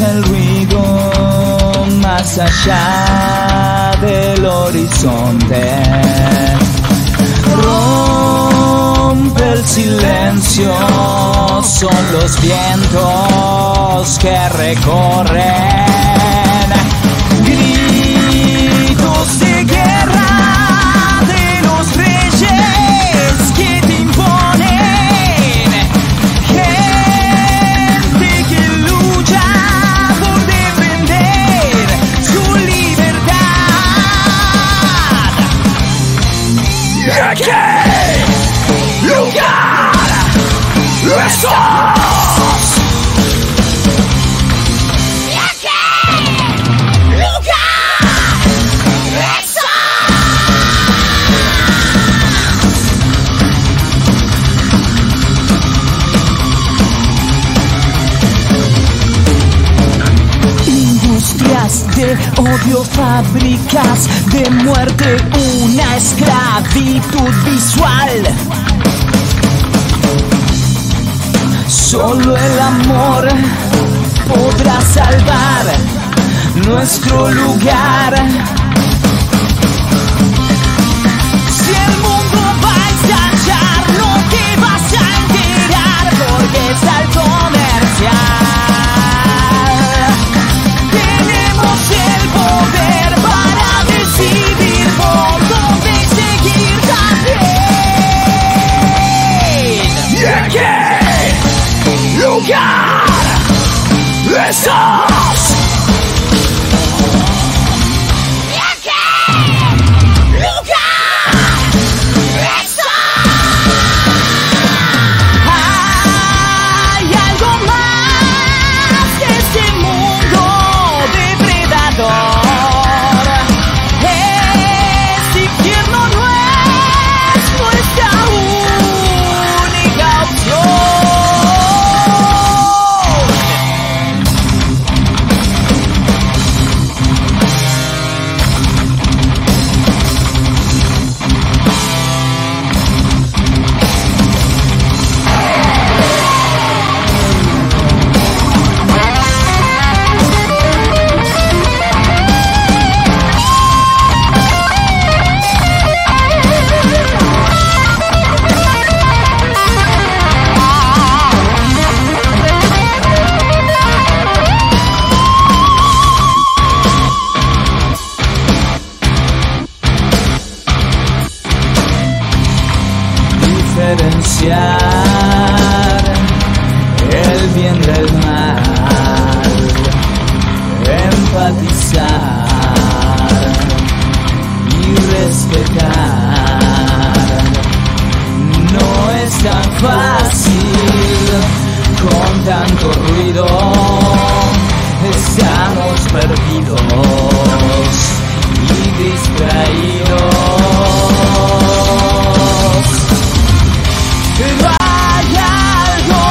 escucha el ruido más allá del horizonte. Rompe el silencio, son los vientos que recorren. Gritos de guerra de los reyes que te imponen. Gente que lucha por defender su libertad. ¿Y a qué lugar estás? De odio, fábricas de muerte, una esclavitud visual. Solo el amor podrá salvar nuestro lugar. Si el mundo va a estallar, no te vas a enterar porque está el comercial. El poder para decidir por dónde seguir también. ¿Y en qué lugar estás? ¿Y en qué lugar estás? Hay algo más que este mundo depredador. Este infierno no es nuestra única opción. Diferenciar el bien del mal, empatizar y respetar. No es tan fácil con tanto ruido, estamos perdidos y distraídos. Pero hay algo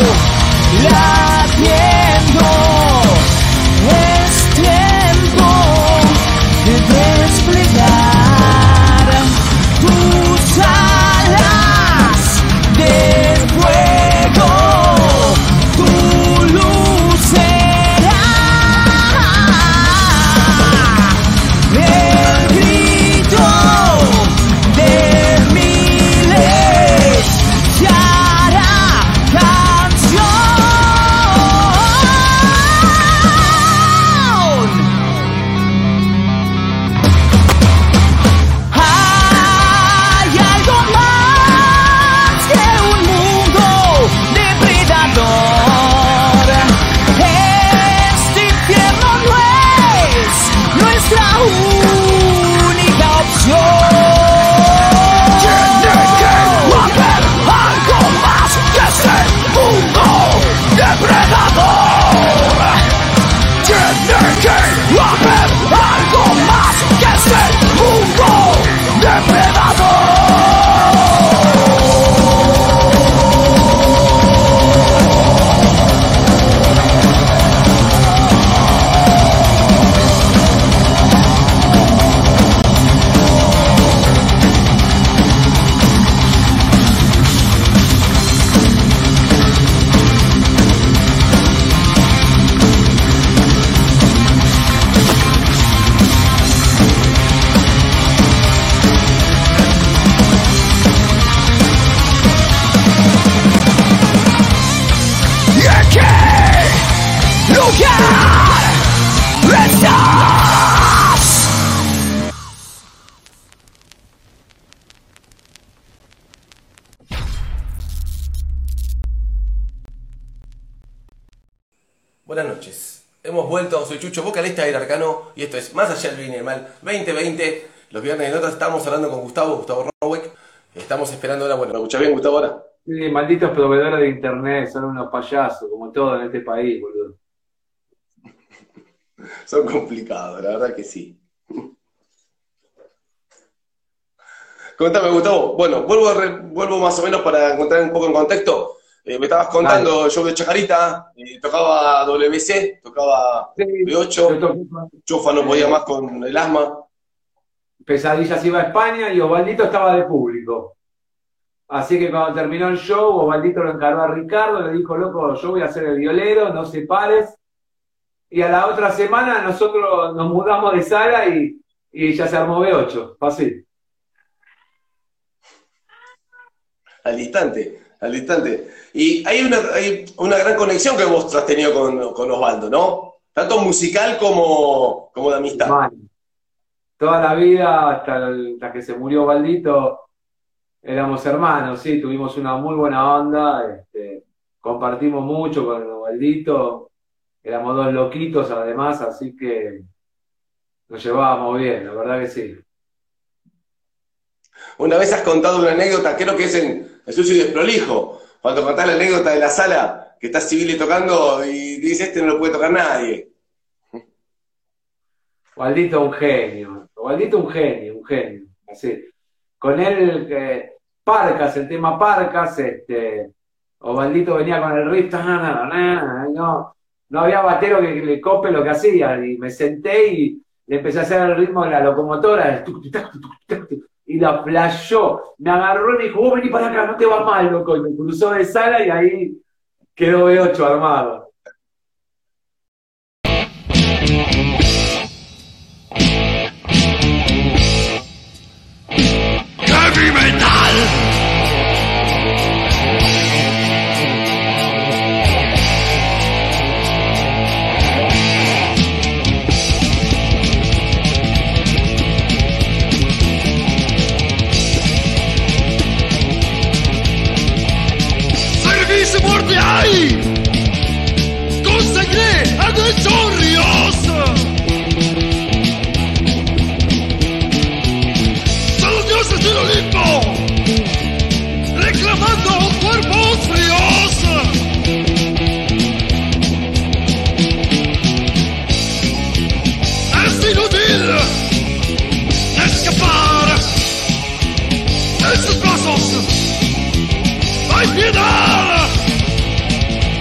latiendo, es tiempo de desplegar tus alas de fuego, tu luz será el grito Buenas noches. Hemos vuelto, soy Chucho, vocalista del Arcano, y esto es Más Allá del Bien y el Mal 2020. Los viernes de notas estamos hablando con Gustavo Rowek. Estamos esperando ahora, bueno, ¿me escuchás bien, Gustavo, ahora? Sí, malditos proveedores de internet, son unos payasos, como todo en este país, boludo. Son complicados, la verdad que sí. Contame, Gustavo. Bueno, vuelvo más o menos para encontrar un poco en contexto. Me estabas contando, yo de Chacarita, tocaba WC, tocaba B8, Chofa no podía más con el asma. Pesadillas iba a España y Osvaldito estaba de público. Así que cuando terminó el show, Osvaldito lo encargó a Ricardo, le dijo, loco, yo voy a ser el violero, no se pares. Y a la otra semana nosotros nos mudamos de sala y ya se armó B8, fácil. Al instante. Y hay una gran conexión que vos has tenido con Osvaldo, ¿no? Tanto musical como de amistad. Man. Toda la vida, hasta que se murió Osvaldito, éramos hermanos, sí, tuvimos una muy buena onda, compartimos mucho con Osvaldito, éramos dos loquitos además, así que nos llevábamos bien, la verdad que sí. Una vez has contado una anécdota, creo que es en El Sucio y Desprolijo, cuando contás la anécdota de la sala, que estás Civile tocando y dices, no lo puede tocar nadie. Osvaldito un genio, un genio, así. Con él, Parcas, el tema Parcas, Osvaldito venía con el riff, no había batero que le cope lo que hacía, y me senté y le empecé a hacer el ritmo de la locomotora, y la flashó, me agarró y me dijo, vos vení para acá, no te va mal, loco, y me cruzó de sala y ahí quedó B8 armado. Heavy metal. Service mordiai. Consacré a Desorios. Del Olimpo, reclamando cuerpos fríos. Es inútil escapar de sus brazos. No hay piedad.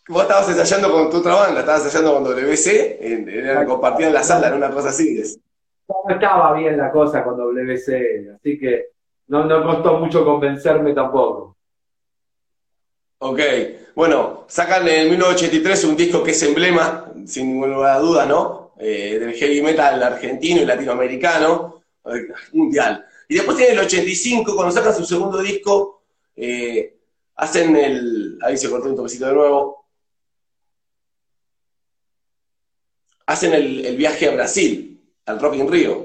Vos estabas ensayando con tu otra banda, estabas ensayando con WC, compartían la sala, en una cosa así. No estaba bien la cosa con WC, así que no costó mucho convencerme tampoco. Ok, bueno, sacan en 1983 un disco que es emblema, sin ninguna duda, ¿no? Del heavy metal argentino y latinoamericano, mundial. Y después tienen el 85, cuando sacan su segundo disco, hacen ahí se cortó un toquecito de nuevo, hacen el viaje a Brasil, al Rock in Rio.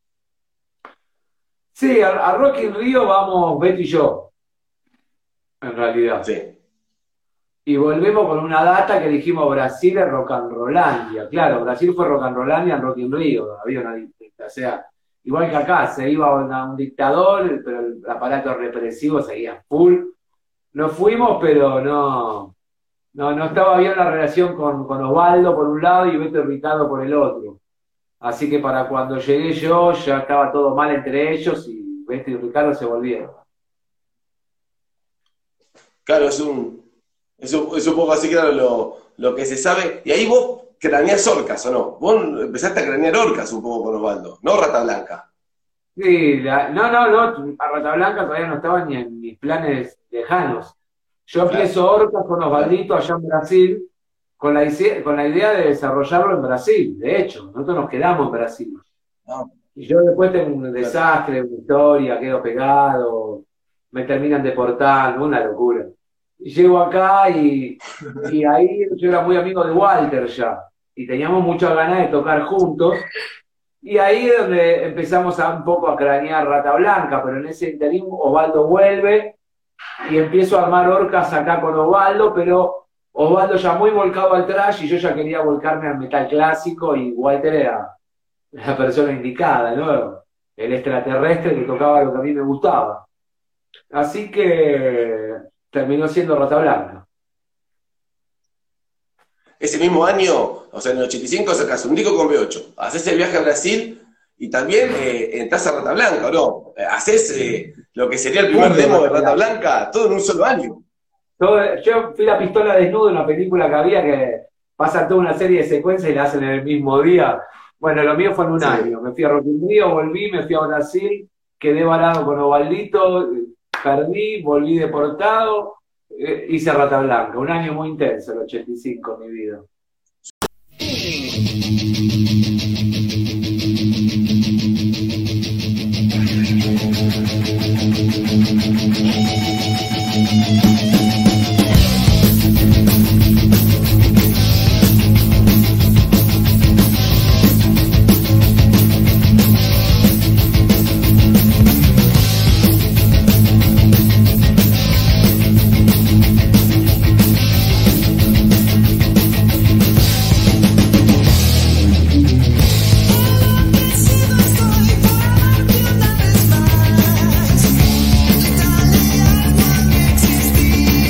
Sí, a Rock in Rio vamos Beto y yo, en realidad. Sí. Y volvemos con una data que dijimos Brasil es Rock and Rollandia. Claro, Brasil fue Rock and Rollandia en Rock in Rio. Había una dictadura. O sea, igual que acá, se iba a un dictador, pero el aparato represivo seguía full. Nos fuimos, pero no estaba bien la relación con Osvaldo por un lado y Beto y Ricardo por el otro. Así que para cuando llegué yo ya estaba todo mal entre ellos y Beto y Ricardo se volvieron. Claro, es un poco así, claro, lo que se sabe. Y ahí vos craneás orcas, ¿o no? Vos empezaste a cranear orcas un poco con Osvaldo, no Rata Blanca. Sí, no, a Rata Blanca todavía no estaba ni en mis planes lejanos. Yo empiezo orcas con Osvaldito allá en Brasil, con la idea de desarrollarlo en Brasil. De hecho, nosotros nos quedamos en Brasil. Ah. Y yo después tengo un desastre, una historia, quedo pegado, me terminan deportando, una locura. Y llego acá y ahí yo era muy amigo de Walter ya, y teníamos muchas ganas de tocar juntos, y ahí es donde empezamos un poco a cranear Rata Blanca, pero en ese interín Osvaldo vuelve, y empiezo a armar orcas acá con Osvaldo, pero Osvaldo ya muy volcado al thrash, y yo ya quería volcarme al metal clásico, y Walter era la persona indicada, ¿no? El extraterrestre que tocaba lo que a mí me gustaba. Así que terminó siendo Rata Blanca. Ese mismo año, o sea, en el 85 sacas un disco con B8, haces el viaje a Brasil y también entras a Rata Blanca, ¿o no? Haces lo que sería el primer demo de Rata Blanca, todo en un solo año. Yo fui la pistola desnuda en una película que había que pasa toda una serie de secuencias y la hacen en el mismo día. Bueno, lo mío fue en un año. Me fui a Rock in Rio, volví, me fui a Brasil, quedé varado con Osvaldito, perdí, volví deportado, hice Rata Blanca. Un año muy intenso, el 85, en mi vida. Existir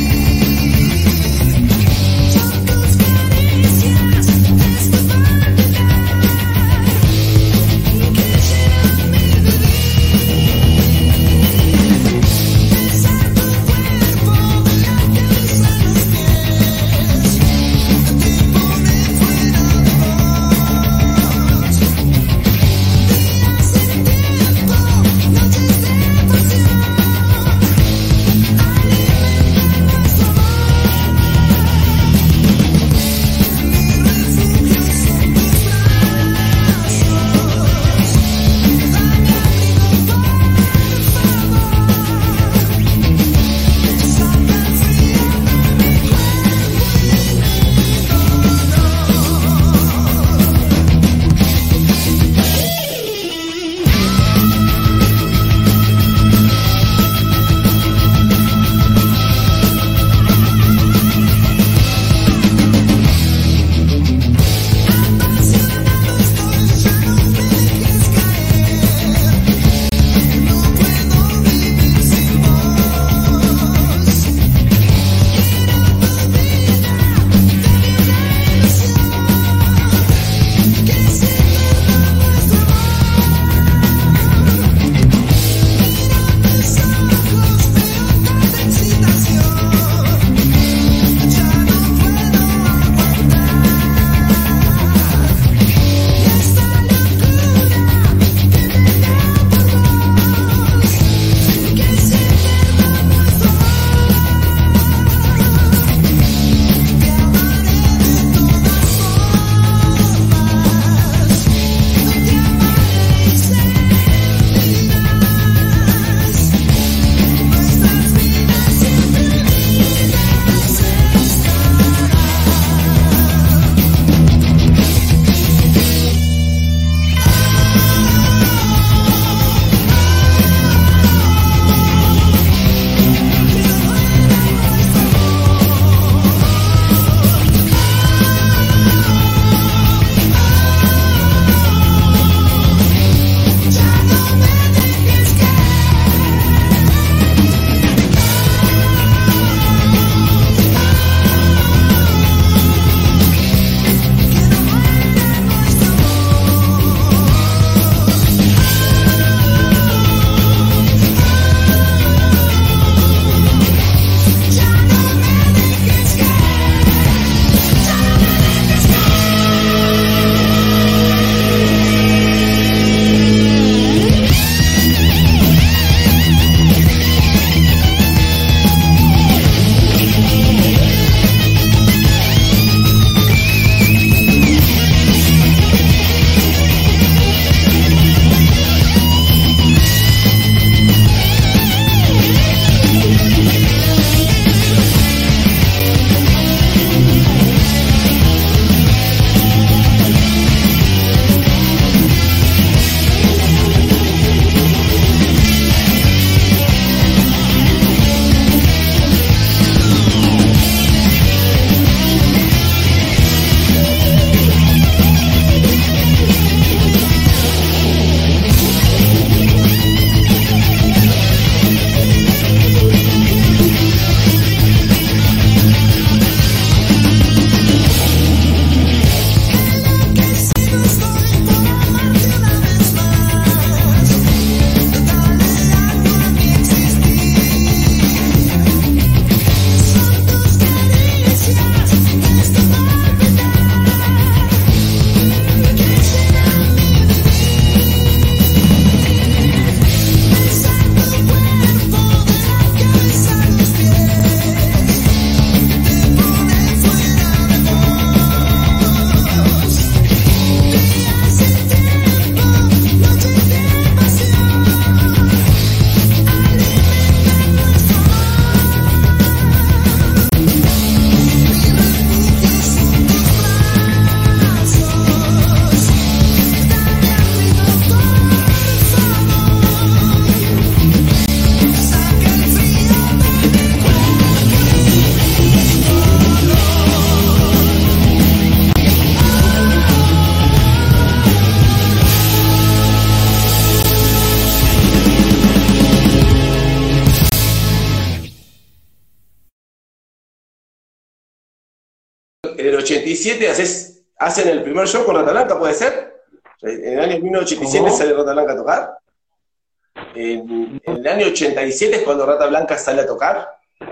en el 87 hacen el primer show con Rata Blanca, ¿puede ser? En el año 1987 ¿Cómo? sale Rata Blanca a tocar. En el año 87 es cuando Rata Blanca sale a tocar.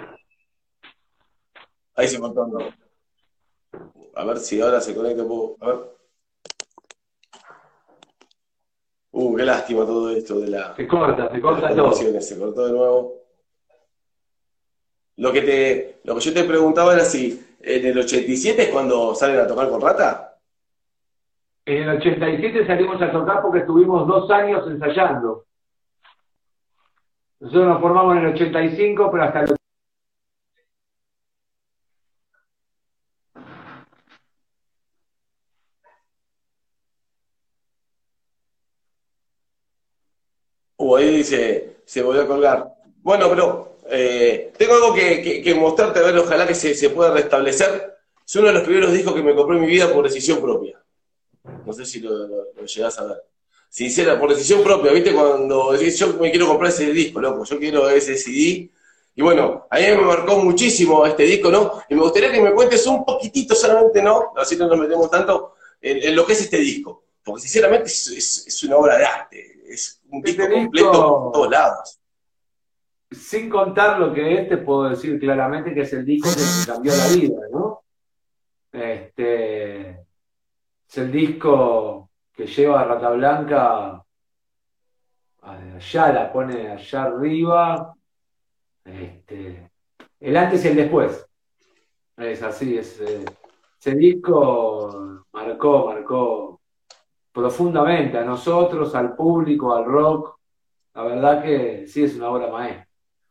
Ahí se cortó, no. A ver si ahora se conecta un poco. A ver. Qué lástima todo esto de Se corta las todo. transmisiones. Se cortó de nuevo. Lo que yo te preguntaba era si en el 87 es cuando salen a tocar con Rata. En el 87 salimos a tocar porque estuvimos 2 años ensayando. Nosotros nos formamos en el 85, pero hasta el... Ahí dice, se volvió a colgar. Bueno, pero tengo algo que mostrarte, a ver, ojalá que se pueda restablecer. Es uno de los primeros discos que me compré en mi vida por decisión propia. No sé si lo llegás a ver. Sincera, por decisión propia, ¿viste? Cuando decís, yo me quiero comprar ese disco, loco, yo quiero ese CD. Y bueno, a mí me marcó muchísimo este disco, ¿no? Y me gustaría que me cuentes un poquitito solamente, ¿no? Así no nos metemos tanto en lo que es este disco. Porque sinceramente es una obra de arte. Es un disco completo por todos lados. Sin contar lo que es, te puedo decir claramente que es el disco que me cambió la vida, ¿no? Es el disco que lleva a Rata Blanca allá, la pone allá arriba, el antes y el después. Es así, ese disco marcó profundamente a nosotros, al público, al rock. La verdad que sí es una obra maestra.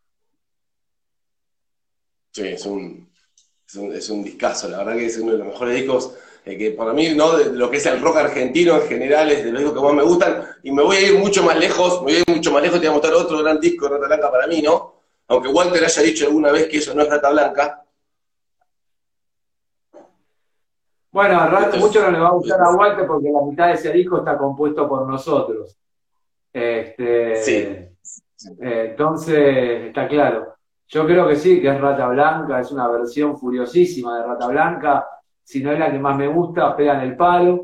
Sí, es un discazo, la verdad que es uno de los mejores discos que para mí, ¿no? De lo que es el rock argentino en general, es de los discos que más me gustan, y me voy a ir mucho más lejos, te voy a mostrar otro gran disco de Rata Blanca para mí, ¿no? Aunque Walter haya dicho alguna vez que eso no es Rata Blanca. Bueno, al rato mucho no le va a gustar a Walter porque la mitad de ese disco está compuesto por nosotros. Sí. Entonces, está claro. Yo creo que sí, que es Rata Blanca, es una versión furiosísima de Rata Blanca. Si no es la que más me gusta, pegan el palo.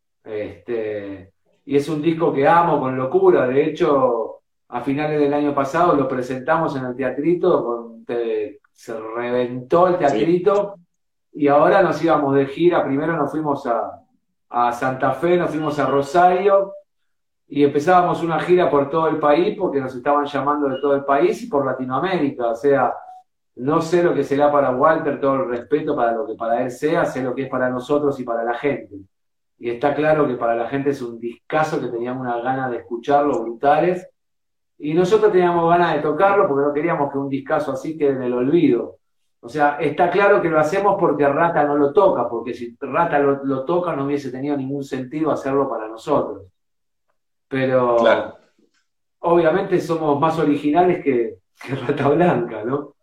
Y es un disco que amo con locura. De hecho, a finales del año pasado lo presentamos en el teatrito, se reventó el teatrito. Sí. Y ahora nos íbamos de gira. Primero nos fuimos a Santa Fe, nos fuimos a Rosario. Y empezábamos una gira por todo el país porque nos estaban llamando de todo el país y por Latinoamérica. O sea, no sé lo que será para Walter, todo el respeto para lo que para él sea, sé lo que es para nosotros y para la gente. Y está claro que para la gente es un discazo que teníamos una ganas de escucharlo, brutales. Y nosotros teníamos ganas de tocarlo porque no queríamos que un discazo así quede en el olvido. O sea, está claro que lo hacemos porque Rata no lo toca, porque si Rata lo toca no hubiese tenido ningún sentido hacerlo para nosotros. Pero claro, obviamente somos más originales que Rata Blanca, ¿no?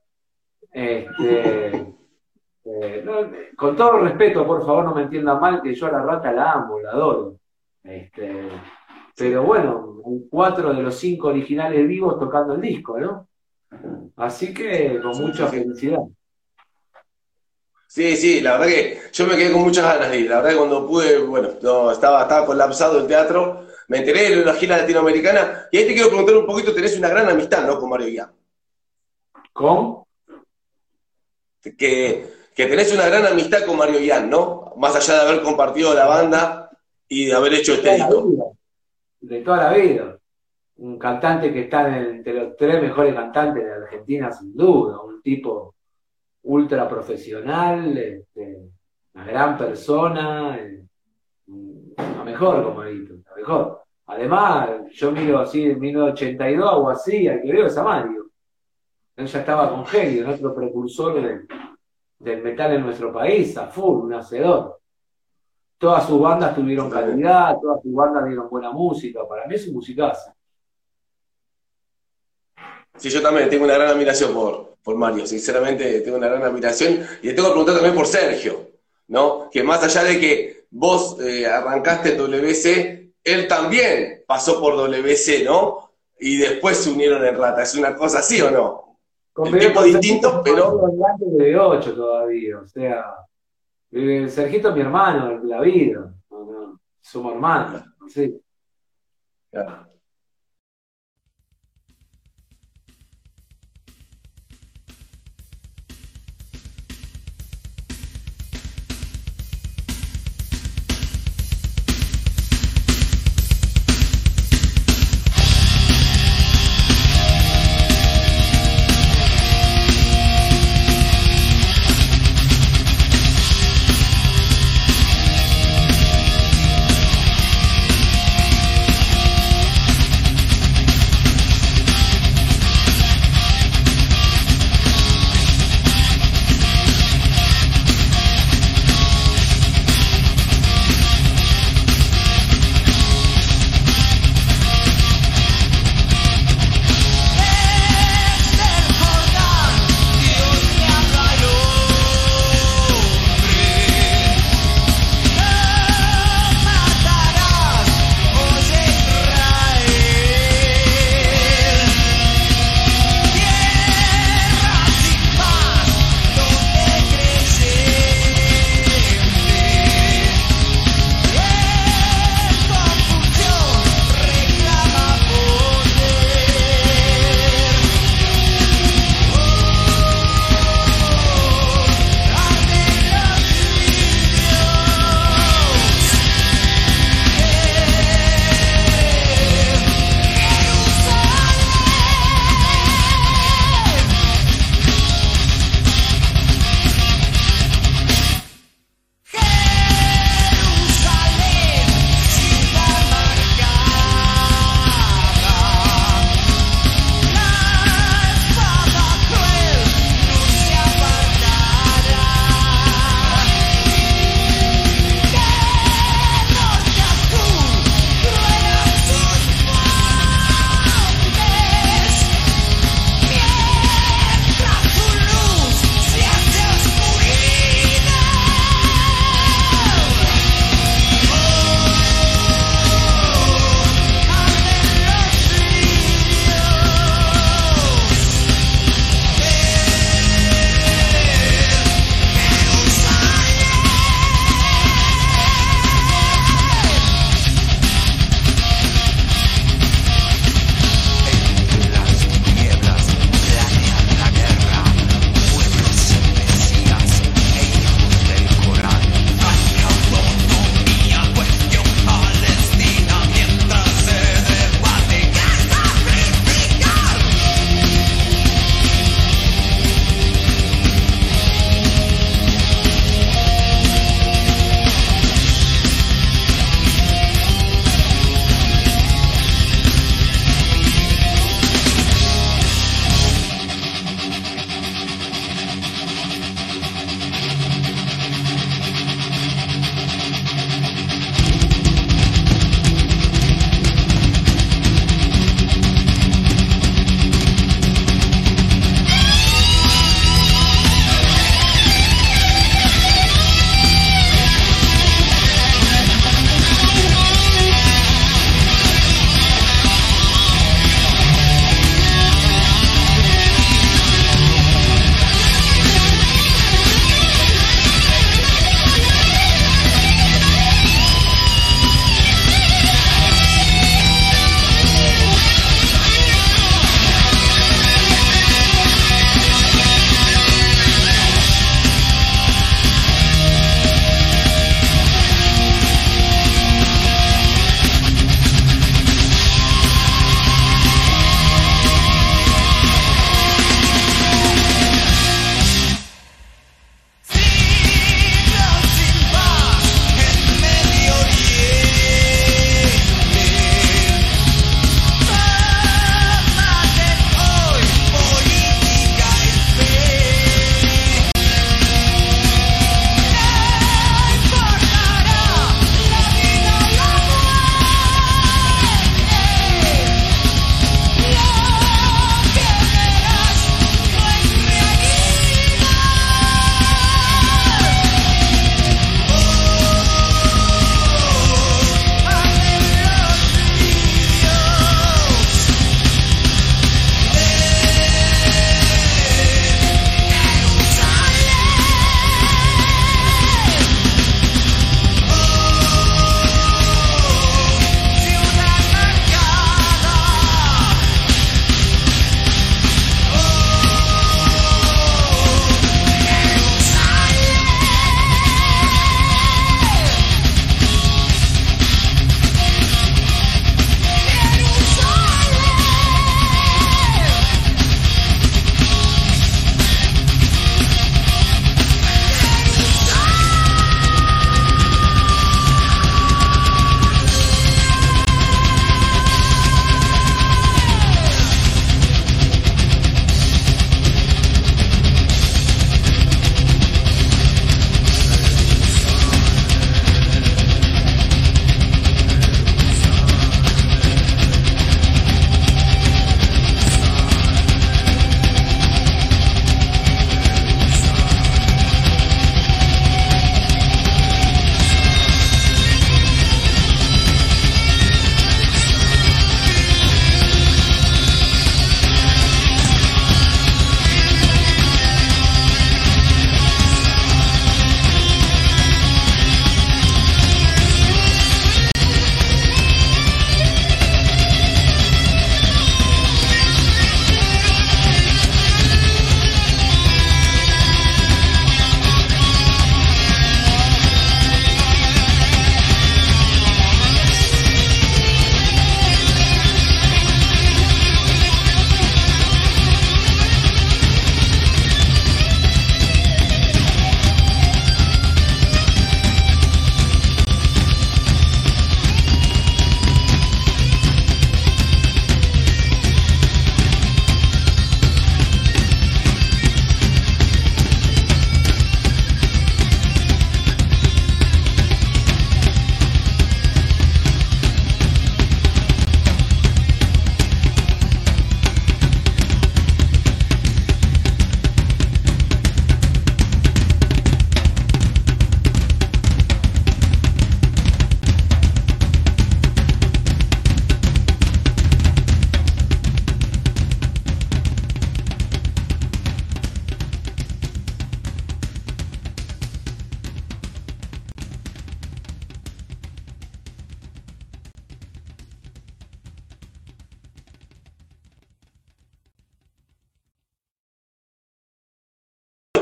No, con todo respeto, por favor, no me entiendan mal, que yo a la Rata la amo, la adoro. Pero bueno, hay 4 de los 5 originales vivos tocando el disco, ¿no? Así que con mucha felicidad. Sí, la verdad que yo me quedé con muchas ganas de ir. La verdad que cuando pude, bueno, no, estaba colapsado el teatro. Me enteré de la gira latinoamericana y ahí te quiero preguntar un poquito, tenés una gran amistad, ¿no? Con Mario Guián. ¿Cómo? Que tenés una gran amistad con Mario Guián, ¿no? Más allá de haber compartido la banda y de haber hecho este disco. De toda la vida. Un cantante que está entre los 3 mejores cantantes de Argentina, sin duda. Un tipo ultra profesional, una gran persona, la mejor, como Marito, la mejor. Además, yo miro así en 1982 o así, al que veo es a Mario. Él ya estaba con Helio, nuestro precursor del metal en nuestro país, a full, un hacedor. Todas sus bandas tuvieron calidad, todas sus bandas dieron buena música. Para mí es un musicazo. Sí, yo también tengo una gran admiración por Mario, sinceramente tengo una gran admiración. Y te tengo que preguntar también por Sergio, ¿no? Que más allá de que vos arrancaste en WC, él también pasó por WC, ¿no? Y después se unieron en Rata. ¿Es una cosa así o no? El tipo distinto, pero... De 8 todavía, o sea... Sergito es mi hermano, la vida. No, somos hermanos, sí. Claro.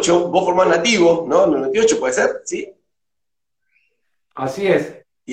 98, vos formás Nativo, ¿no? En el 98 puede ser, ¿sí? Así es. Y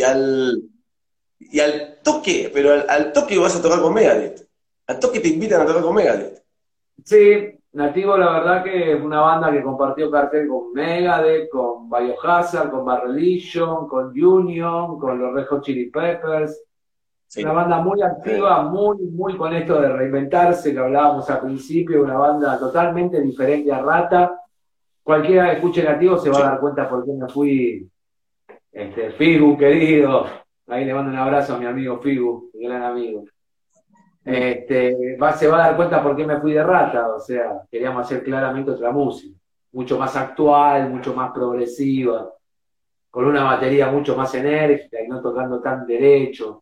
al toque, pero al toque vas a tocar con Megadeth. Al toque te invitan a tocar con Megadeth. Sí, Nativo, la verdad que es una banda que compartió cartel con Megadeth, con Biohazard, con Bad Religion, con Union, con los Red Hot Chili Peppers. Sí. Una banda muy activa, muy con esto de reinventarse, que hablábamos al principio, una banda totalmente diferente a Rata. Cualquiera que escuche Nativo se va a dar cuenta por qué me fui. Figu, querido, ahí le mando un abrazo a mi amigo Figu, mi gran amigo. Se va a dar cuenta por qué me fui de Rata, o sea, queríamos hacer claramente otra música, mucho más actual, mucho más progresiva, con una batería mucho más enérgica y no tocando tan derecho.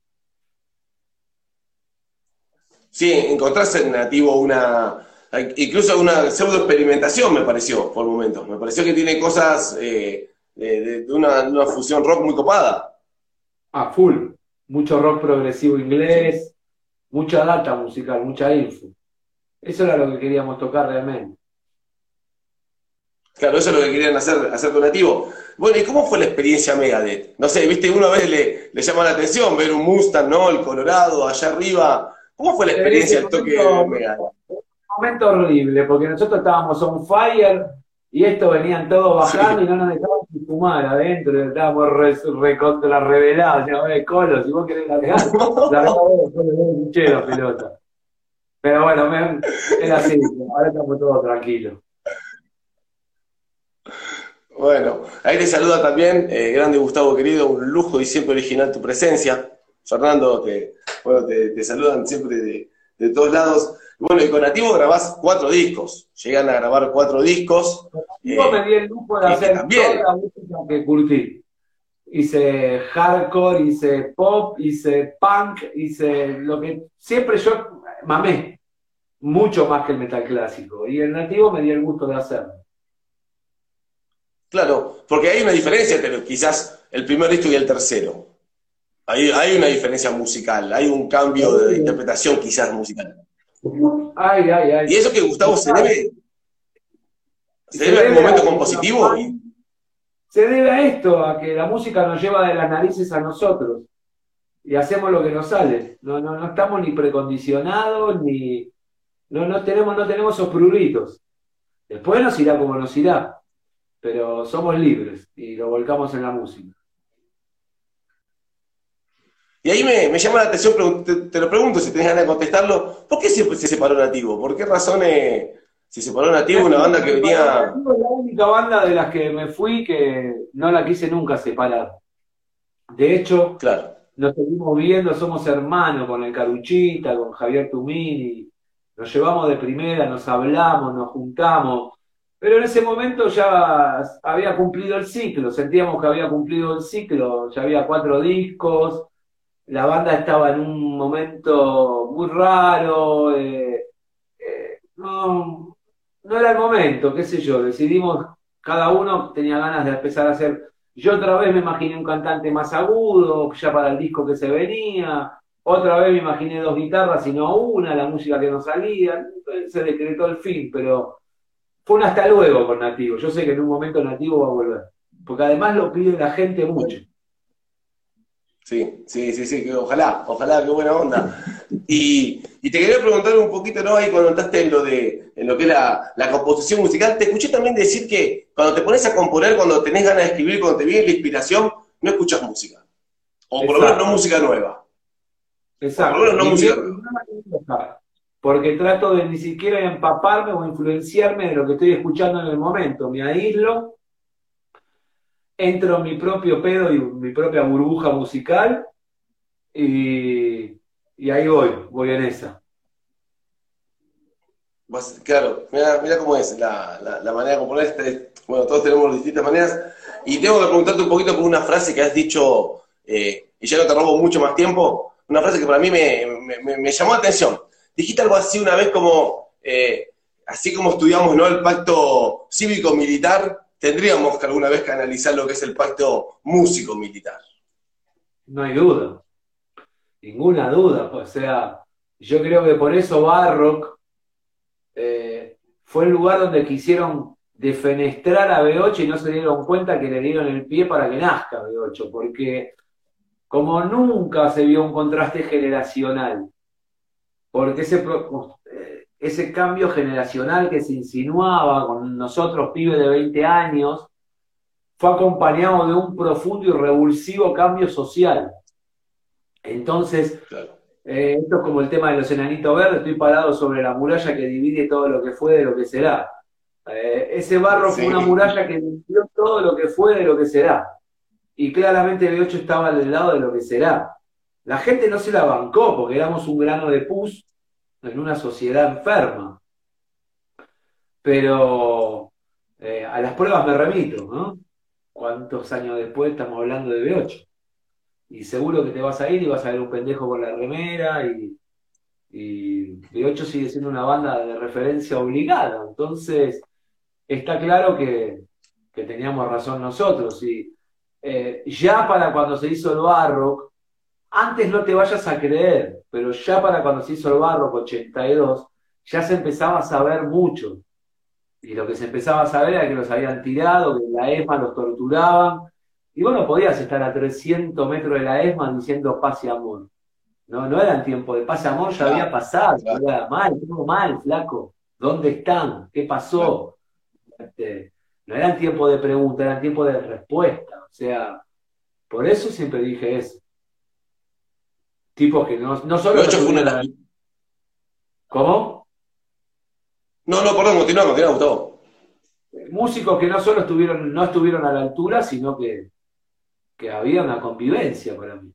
Sí, encontraste en Nativo incluso una pseudo experimentación, me pareció, por momentos. Me pareció que tiene cosas de una fusión rock muy copada. Full, mucho rock progresivo inglés, mucha data musical, mucha info. Eso era lo que queríamos tocar realmente. Claro, eso es lo que querían hacer con Nativo. Bueno, ¿y cómo fue la experiencia Megadeth? No sé, viste, una vez le llama la atención ver un Mustang, ¿no? El Colorado, allá arriba. ¿Cómo fue la experiencia, el toque de Megadeth? Un momento horrible, porque nosotros estábamos on fire y estos venían todos bajando y no nos dejaban ni fumar adentro, estábamos recontra revelados, ya Colo, si vos querés largar, largamos la pelota. Pero bueno, era así, ahora estamos todos tranquilos. Bueno, ahí te saluda también, grande Gustavo querido, un lujo y siempre original tu presencia. Fernando, te saludan siempre de todos lados. Bueno, y con Nativo grabás 4 discos, llegan a grabar 4 discos. Yo me di el lujo de hacer toda la música que curtí. Hice hardcore, hice pop, hice punk, hice lo que siempre yo mamé, mucho más que el metal clásico. Y el Nativo me dio el gusto de hacerlo. Claro, porque hay una diferencia entre quizás el primer disco y el tercero. Hay una diferencia musical, hay un cambio de interpretación quizás musical. Ay. Y eso que Gustavo se debe al momento compositivo. Se debe a esto, a que la música nos lleva de las narices a nosotros. Y hacemos lo que nos sale. No estamos ni precondicionados, ni. No tenemos esos pruritos. Después nos irá como nos irá. Pero somos libres y lo volcamos en la música. Y ahí me llama la atención, te lo pregunto si tenés ganas de contestarlo, ¿por qué siempre se separó Nativo? ¿Por qué razones se separó Nativo, una banda que venía...? Nativo es la única banda de las que me fui que no la quise nunca separar. De hecho, claro, nos seguimos viendo, somos hermanos con el Caruchita, con Javier Tumini, nos llevamos de primera, nos hablamos, nos juntamos. Pero en ese momento ya había cumplido el ciclo, sentíamos que había cumplido el ciclo, ya había 4 discos, la banda estaba en un momento muy raro, no era el momento, qué sé yo, decidimos, cada uno tenía ganas de empezar a hacer, yo otra vez me imaginé un cantante más agudo, ya para el disco que se venía, otra vez me imaginé 2 guitarras y no una, la música que no salía, entonces se decretó el fin, pero... Fue un hasta luego con Nativo. Yo sé que en un momento Nativo va a volver. Porque además lo pide la gente mucho. Sí, que ojalá, qué buena onda. Y te quería preguntar un poquito, ¿no? Ahí cuando entraste en lo que es la composición musical, te escuché también decir que cuando te pones a componer, cuando tenés ganas de escribir, cuando te viene la inspiración, no escuchas música. O por lo menos no música nueva. Exacto. O por lo menos no música nueva. Porque trato de ni siquiera empaparme o influenciarme de lo que estoy escuchando en el momento. Me aíslo, entro en mi propio pedo y mi propia burbuja musical y ahí voy en esa. Claro, mira cómo es la manera de componer. Bueno, todos tenemos distintas maneras. Y tengo que preguntarte un poquito por una frase que has dicho, y ya no te robo mucho más tiempo, una frase que para mí me llamó la atención. Dijiste algo así una vez como, así como estudiamos, ¿no?, el pacto cívico-militar, tendríamos que alguna vez que analizar lo que es el pacto músico-militar. No hay duda, ninguna duda. O sea, yo creo que por eso Barrock fue el lugar donde quisieron defenestrar a B8 y no se dieron cuenta que le dieron el pie para que nazca B8, porque como nunca se vio un contraste generacional, porque ese cambio generacional que se insinuaba con nosotros, pibes de 20 años, fue acompañado de un profundo y revulsivo cambio social. Entonces, Claro. esto es como el tema de los enanitos verdes, estoy parado sobre la muralla que divide todo lo que fue de lo que será. Ese barro Sí. fue una muralla que dividió todo lo que fue de lo que será. Y claramente B8 estaba del lado de lo que será. La gente no se la bancó porque éramos un grano de pus en una sociedad enferma. Pero a las pruebas me remito, ¿no? ¿Cuántos años después estamos hablando de B8? Y seguro que te vas a ir y vas a ver un pendejo con la remera y B8 sigue siendo una banda de referencia obligada. Entonces, está claro que teníamos razón nosotros. Y ya para cuando se hizo el Barrock, antes no te vayas a creer, pero ya para cuando se hizo el Barrock 82, ya se empezaba a saber mucho. Y lo que se empezaba a saber era que los habían tirado, que en la ESMA los torturaban. Y vos no podías estar a 300 metros de la ESMA diciendo paz y amor. No eran tiempo de paz y amor, ya había pasado. Claro. Era mal, todo mal, flaco. ¿Dónde están? ¿Qué pasó? No eran tiempo de pregunta, eran tiempo de respuesta. O sea, por eso siempre dije eso. Tipos que no solo... B8 fue una... ¿Cómo? No, perdón, continúa, Gustavo. Músicos que no solo no estuvieron a la altura, sino que había una convivencia para mí.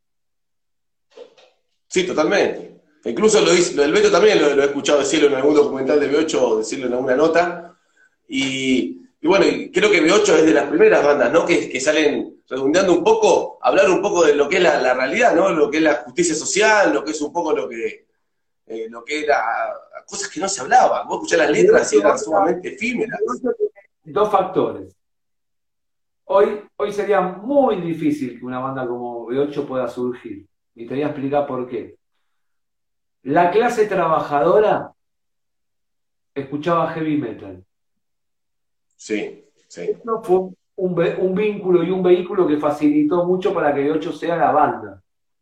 Sí, totalmente. Incluso lo del Beto también lo he escuchado decirlo en algún documental de B8, decirlo en alguna nota. Y bueno, y creo que B8 es de las primeras bandas, ¿no? Que salen redondeando un poco, hablar un poco de lo que es la realidad, ¿no? Lo que es la justicia social, lo que es un poco lo que era cosas que no se hablaban. Vos escuchás las letras y eran sumamente efímeras. Dos factores. Hoy sería muy difícil que una banda como B8 pueda surgir. Y te voy a explicar por qué. La clase trabajadora escuchaba heavy metal. Sí. Esto fue un vínculo y un vehículo que facilitó mucho para que B8 sea la banda.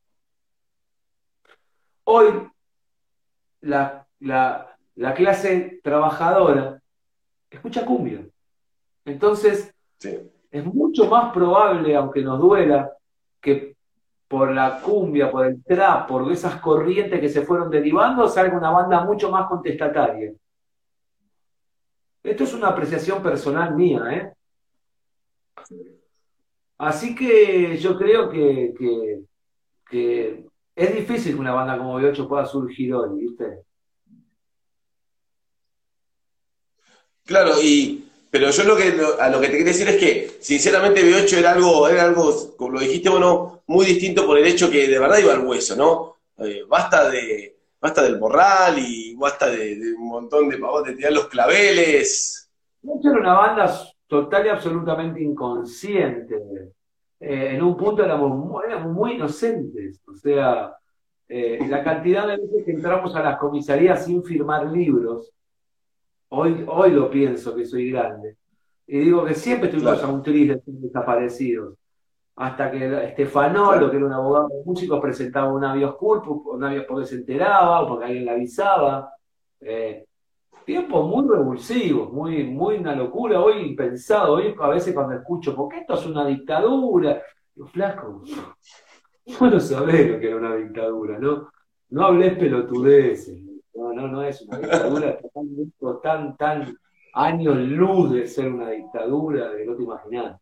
Hoy, la clase trabajadora escucha cumbia. Entonces, Sí. es mucho más probable, aunque nos duela, que por la cumbia, por el trap, por esas corrientes que se fueron derivando, salga una banda mucho más contestataria. Esto es una apreciación personal mía, ¿eh? Así que yo creo que es difícil que una banda como B8 pueda surgir hoy, ¿viste? Claro, pero yo a lo que te quería decir es que, sinceramente, B8 era algo, como lo dijiste, bueno, muy distinto por el hecho que de verdad iba al hueso, ¿no? Basta del morral y basta de un montón de pavos de tirar los claveles. B8 era una banda total y absolutamente inconsciente. En un punto éramos muy inocentes. O sea, la cantidad de veces que entramos a las comisarías sin firmar libros. Hoy lo pienso, que soy grande. Y digo que siempre estuvimos a un tris de desaparecidos. Hasta que Stefanolo, que era un abogado de músicos, presentaba un habeas corpus, porque se enteraba o porque alguien le avisaba. Tiempos muy revulsivos, muy una locura. Hoy impensado. Hoy a veces cuando escucho, ¿por qué esto es una dictadura? Digo, flaco, vos no sabés lo que era una dictadura, ¿no? No hablés pelotudeces. No es una dictadura. Tan años luz de ser una dictadura, de no te imaginás.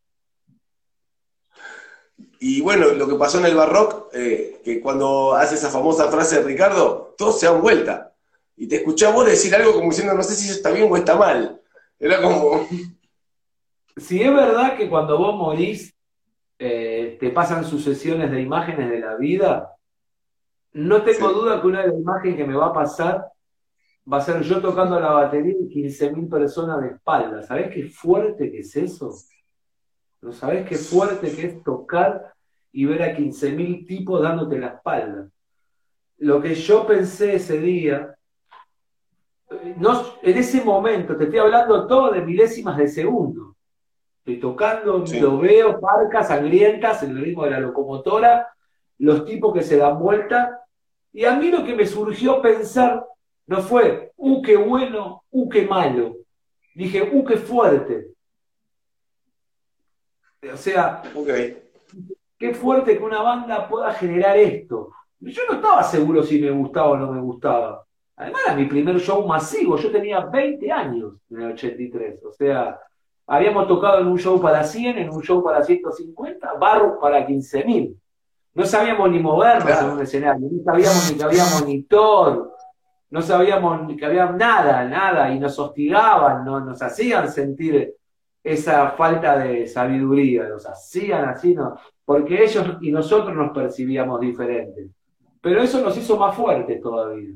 Y bueno, lo que pasó en el Barrock, que cuando hace esa famosa frase de Ricardo, todos se dan vuelta. Y te escuché a vos decir algo como diciendo, no sé si eso está bien o está mal. Era como... Si es verdad que cuando vos morís, te pasan sucesiones de imágenes de la vida, no tengo duda que una de las imágenes que me va a pasar va a ser yo tocando la batería y 15.000 personas de espalda. ¿Sabés qué fuerte que es eso? ¿No sabés qué fuerte que es tocar y ver a 15.000 tipos dándote la espalda? Lo que yo pensé ese día, en ese momento, te estoy hablando todo de milésimas de segundo. Estoy tocando, Sí. lo veo, parcas sangrientas en el ritmo de la locomotora, los tipos que se dan vuelta, y a mí lo que me surgió pensar no fue, qué bueno, qué malo. Dije, qué fuerte. O sea, Ok. qué fuerte que una banda pueda generar esto. Yo no estaba seguro si me gustaba o no me gustaba. Además, era mi primer show masivo. Yo tenía 20 años en el 83. O sea, habíamos tocado en un show para 100, en un show para 150, barros para 15.000. No sabíamos ni movernos en un Claro. escenario. No sabíamos ni que había monitor. No sabíamos ni que había nada, nada. Y nos hostigaban, ¿no? Nos hacían sentir esa falta de sabiduría. Nos hacían así, ¿no? Porque ellos y nosotros nos percibíamos diferentes. Pero eso nos hizo más fuertes todavía.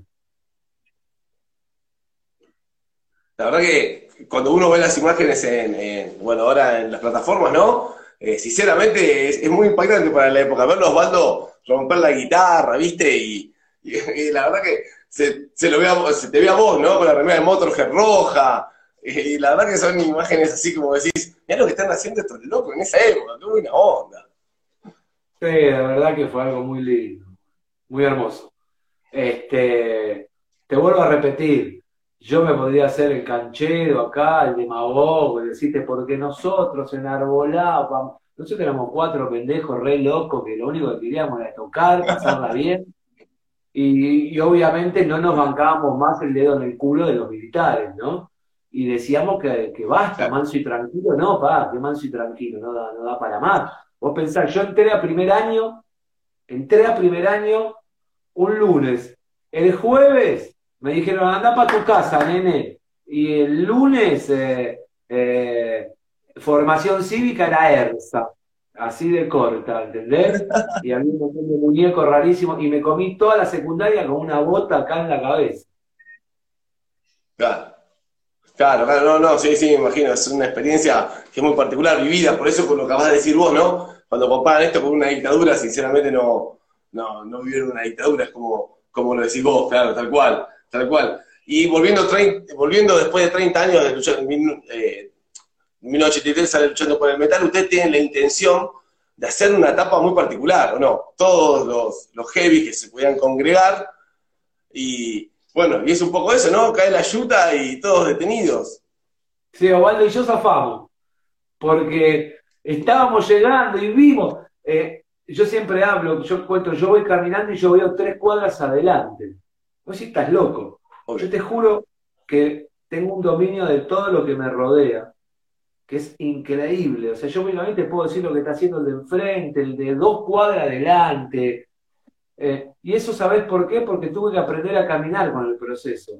La verdad que cuando uno ve las imágenes bueno, ahora en las plataformas, ¿no? Sinceramente es muy impactante para la época. Verlo a Osvaldo romper la guitarra, ¿viste? Y la verdad que se te ve a vos, ¿no? Con la remera de Motorhead roja. Y la verdad que son imágenes así como decís, mirá lo que están haciendo estos locos en esa época, qué buena onda. Sí, la verdad que fue algo muy lindo, muy hermoso. Te vuelvo a repetir, yo me podría hacer el canchero acá, el demagogo, y decirte porque nosotros enarbolábamos, nosotros éramos cuatro pendejos re locos que lo único que queríamos era tocar, pasarla bien, y obviamente no nos bancábamos más el dedo en el culo de los militares, ¿no? Y decíamos que basta, manso y tranquilo, no, que manso y tranquilo, no da para más. Vos pensás, yo entré a primer año un lunes. El jueves me dijeron, anda para tu casa, nene. Y el lunes, formación cívica era ERSA. Así de corta, ¿entendés? Y había un montón de muñecos rarísimos. Y me comí toda la secundaria con una bota acá en la cabeza. Claro. Claro, claro, no, sí, sí, me imagino, es una experiencia que es muy particular, vivida, por eso con lo que acabas de decir vos, ¿no? Cuando comparan esto con una dictadura, sinceramente no vivieron una dictadura, es como lo decís vos, claro, tal cual, tal cual. Y volviendo después de 30 años de luchar, en 1983 sale luchando por el metal, ustedes tienen la intención de hacer una etapa muy particular, ¿o no? Todos los heavy que se podían congregar y bueno, y es un poco eso, ¿no? Cae la yuta y todos detenidos. Sí, Osvaldo y yo zafamos. Porque estábamos llegando y vimos. Yo siempre hablo, yo cuento, yo voy caminando y yo veo 3 cuadras adelante. Vos sí estás loco. Yo te juro que tengo un dominio de todo lo que me rodea, que es increíble. O sea, yo únicamente puedo decir lo que está haciendo el de enfrente, el de 2 cuadras adelante. Y eso, ¿sabés por qué? Porque tuve que aprender a caminar con el proceso.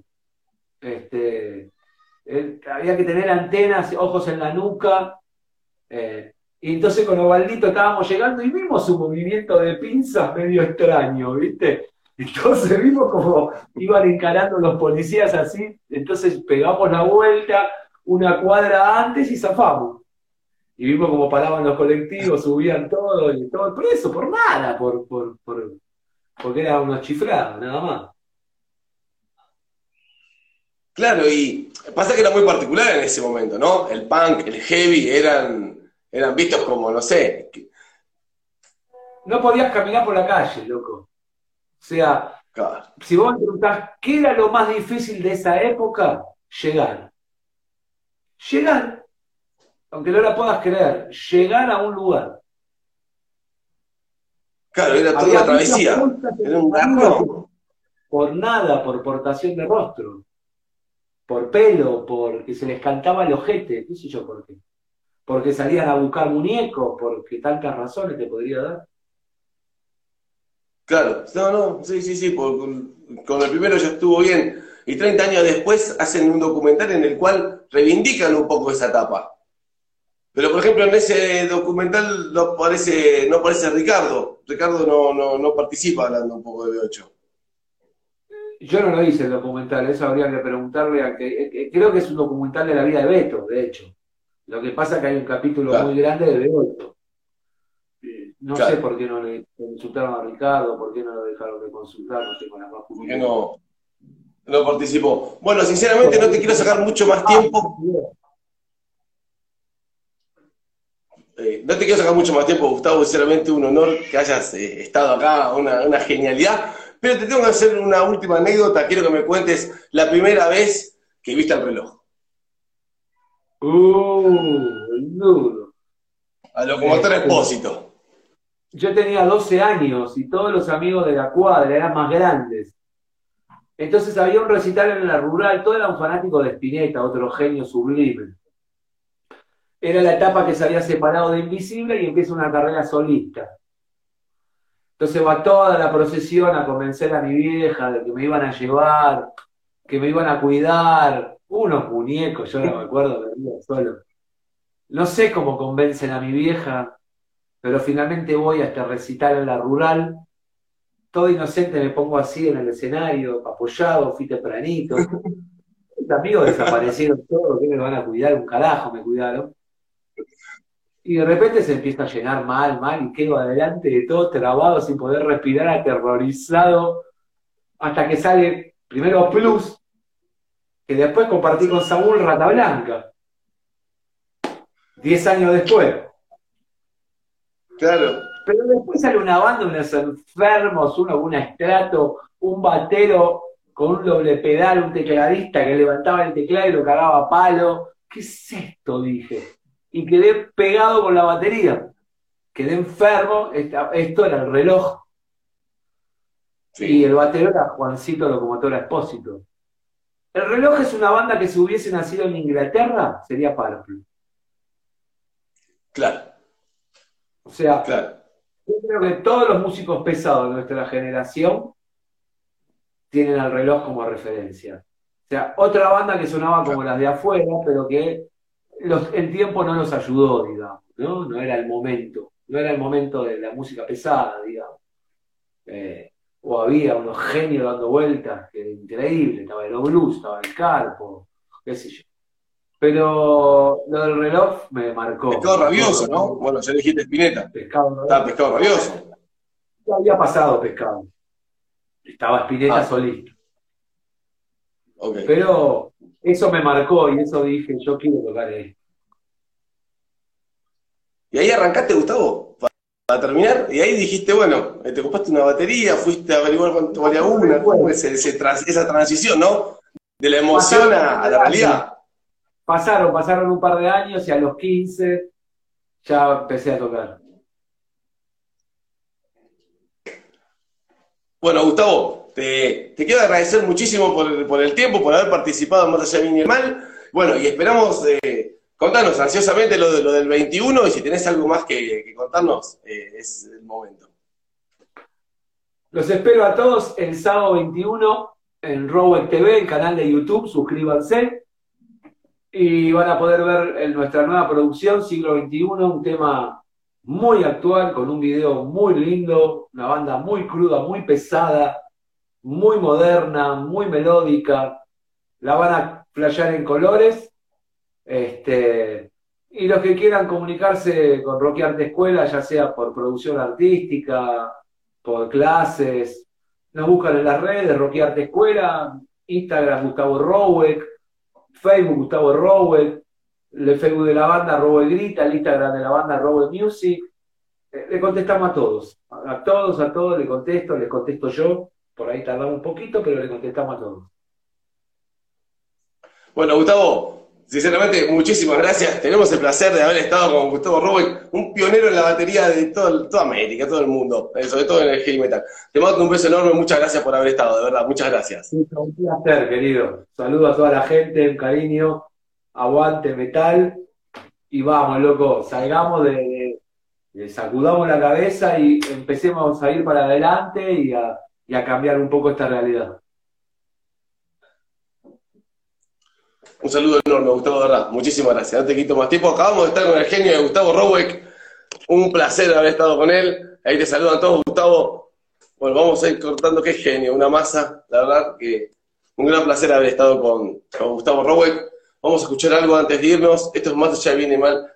Había que tener antenas, ojos en la nuca. Y entonces con Ovaldito estábamos llegando y vimos un movimiento de pinzas medio extraño, ¿viste? Entonces vimos como iban encarando los policías así, entonces pegamos la vuelta 1 cuadra antes y zafamos. Y vimos como paraban los colectivos, subían todo y todo, por eso, por nada, porque eran unos chiflados, nada más. Claro, y pasa que era muy particular en ese momento, ¿no? El punk, el heavy eran vistos como, no sé. No podías caminar por la calle, loco. O sea, Claro, si vos me preguntás qué era lo más difícil de esa época, llegar. Llegar, aunque no la puedas creer, llegar a un lugar. claro, era toda Había una muchas travesía, bolsas en era el un camino garrón. por nada, por portación de rostro, por pelo, porque se les cantaba el ojete, qué sé yo por qué. Porque salían a buscar muñecos, porque tantas razones te podría dar. Claro, no, sí, sí, sí, con el primero ya estuvo bien. Y 30 años después hacen un documental en el cual reivindican un poco esa etapa. Pero, por ejemplo, en ese documental no aparece Ricardo. Ricardo no participa hablando un poco de B8. Yo no lo hice el documental, eso habría que preguntarle a que. Creo que es un documental de la vida de Beto, de hecho. Lo que pasa es que hay un capítulo muy Claro, grande de Beto. No sé claro. por qué no le consultaron a Ricardo, por qué no lo dejaron de consultar, no tengo la más ¿Por puta qué idea. no? no participó. Bueno, sinceramente no te quiero sacar mucho más tiempo. No te quiero sacar mucho más tiempo, Gustavo, sinceramente un honor que hayas estado acá, una genialidad. Pero te tengo que hacer una última anécdota, quiero que me cuentes la primera vez que viste el reloj. El nudo. A Locomotora Expósito. Yo tenía 12 años y todos los amigos de la cuadra eran más grandes. Entonces había un recital en la rural, todos eran fanáticos de Spinetta, otro genio sublime. Era la etapa que se había separado de Invisible y empieza una carrera solista. Entonces va toda la procesión a convencer a mi vieja de que me iban a llevar, que me iban a cuidar. Unos muñecos, yo no me acuerdo, venía solo. No sé cómo convencen a mi vieja, pero finalmente voy a este recital en la rural. Todo inocente me pongo así en el escenario, apoyado, fui tempranito. Mis amigos desaparecieron todos, que me van a cuidar, un carajo me cuidaron. Y de repente se empieza a llenar mal, y quedo adelante de todo trabado, sin poder respirar, aterrorizado, hasta que sale primero Plus, que después compartí con Saúl Rata Blanca. 10 años después. Claro. Pero después sale una banda, unos enfermos, uno con un estrato, un batero con un doble pedal, un tecladista que levantaba el teclado y lo cagaba a palo. ¿Qué es esto? Dije. Y quedé pegado con la batería. Quedé enfermo, esto era el reloj. Sí. Y el batero era Juancito Locomotora Expósito. El reloj es una banda que si hubiese nacido en Inglaterra, sería Purple. Claro. O sea, claro. Yo creo que todos los músicos pesados de nuestra generación tienen al reloj como referencia. O sea, otra banda que sonaba como las de afuera, pero que el tiempo no nos ayudó, digamos, ¿no? No era el momento. No era el momento de la música pesada, digamos. O había unos genios dando vueltas, que era increíble. Estaba el blues, estaba el Carpo, qué sé yo. Pero lo del reloj me marcó. Pescado Rabioso, ¿no? Bueno, ya dijiste Spinetta. Estaba Pescado Rabioso. Ya había pasado Pescado. Estaba Spinetta solista. Okay. Pero eso me marcó y eso dije, yo quiero tocar esto. Y ahí arrancaste, Gustavo, para terminar, y ahí dijiste, bueno, te compraste una batería, fuiste a averiguar cuánto valía una, cómo es esa transición, ¿no? De la emoción a la realidad. Pasaron un par de años y a los 15 ya empecé a tocar. Bueno, Gustavo, te quiero agradecer muchísimo por el tiempo, por haber participado en Más allá de bien y el mal. Bueno, y esperamos contarnos ansiosamente lo del 21 y si tenés algo más que contarnos, es el momento. Los espero a todos el sábado 21 en Rowek TV, el canal de YouTube, suscríbanse. Y van a poder ver nuestra nueva producción, Siglo XXI, un tema muy actual, con un video muy lindo, una banda muy cruda, muy pesada, muy moderna, muy melódica. La van a flashear en colores. Y los que quieran comunicarse con Rocky Arte Escuela, ya sea por producción artística, por clases, nos buscan en las redes, Rocky Arte Escuela, Instagram Gustavo Rowek, Facebook Gustavo Rowek, el Facebook de la banda Rowek Grita, el Instagram de la banda Rowek Music. Le contestamos a todos le contesto, les contesto yo, por ahí tardamos un poquito, pero le contestamos a todos. Bueno, Gustavo, sinceramente, muchísimas gracias. Tenemos el placer de haber estado con Gustavo Rowek, un pionero en la batería de toda América, todo el mundo, sobre todo en el heavy metal. Te mando un beso enorme, muchas gracias por haber estado, de verdad, muchas gracias. Sí, un placer, querido. Saludo a toda la gente, un cariño, aguante metal, y vamos, loco, salgamos sacudamos la cabeza y empecemos a ir para adelante y a cambiar un poco esta realidad. Un saludo enorme, Gustavo, de verdad. Muchísimas gracias. No te quito más tiempo. Acabamos de estar con el genio de Gustavo Rowek. Un placer haber estado con él. Ahí te saludan todos, Gustavo. Bueno, vamos a ir cortando. Qué genio, una masa. La verdad que un gran placer haber estado con Gustavo Rowek. Vamos a escuchar algo antes de irnos. Esto es Más allá de bien y mal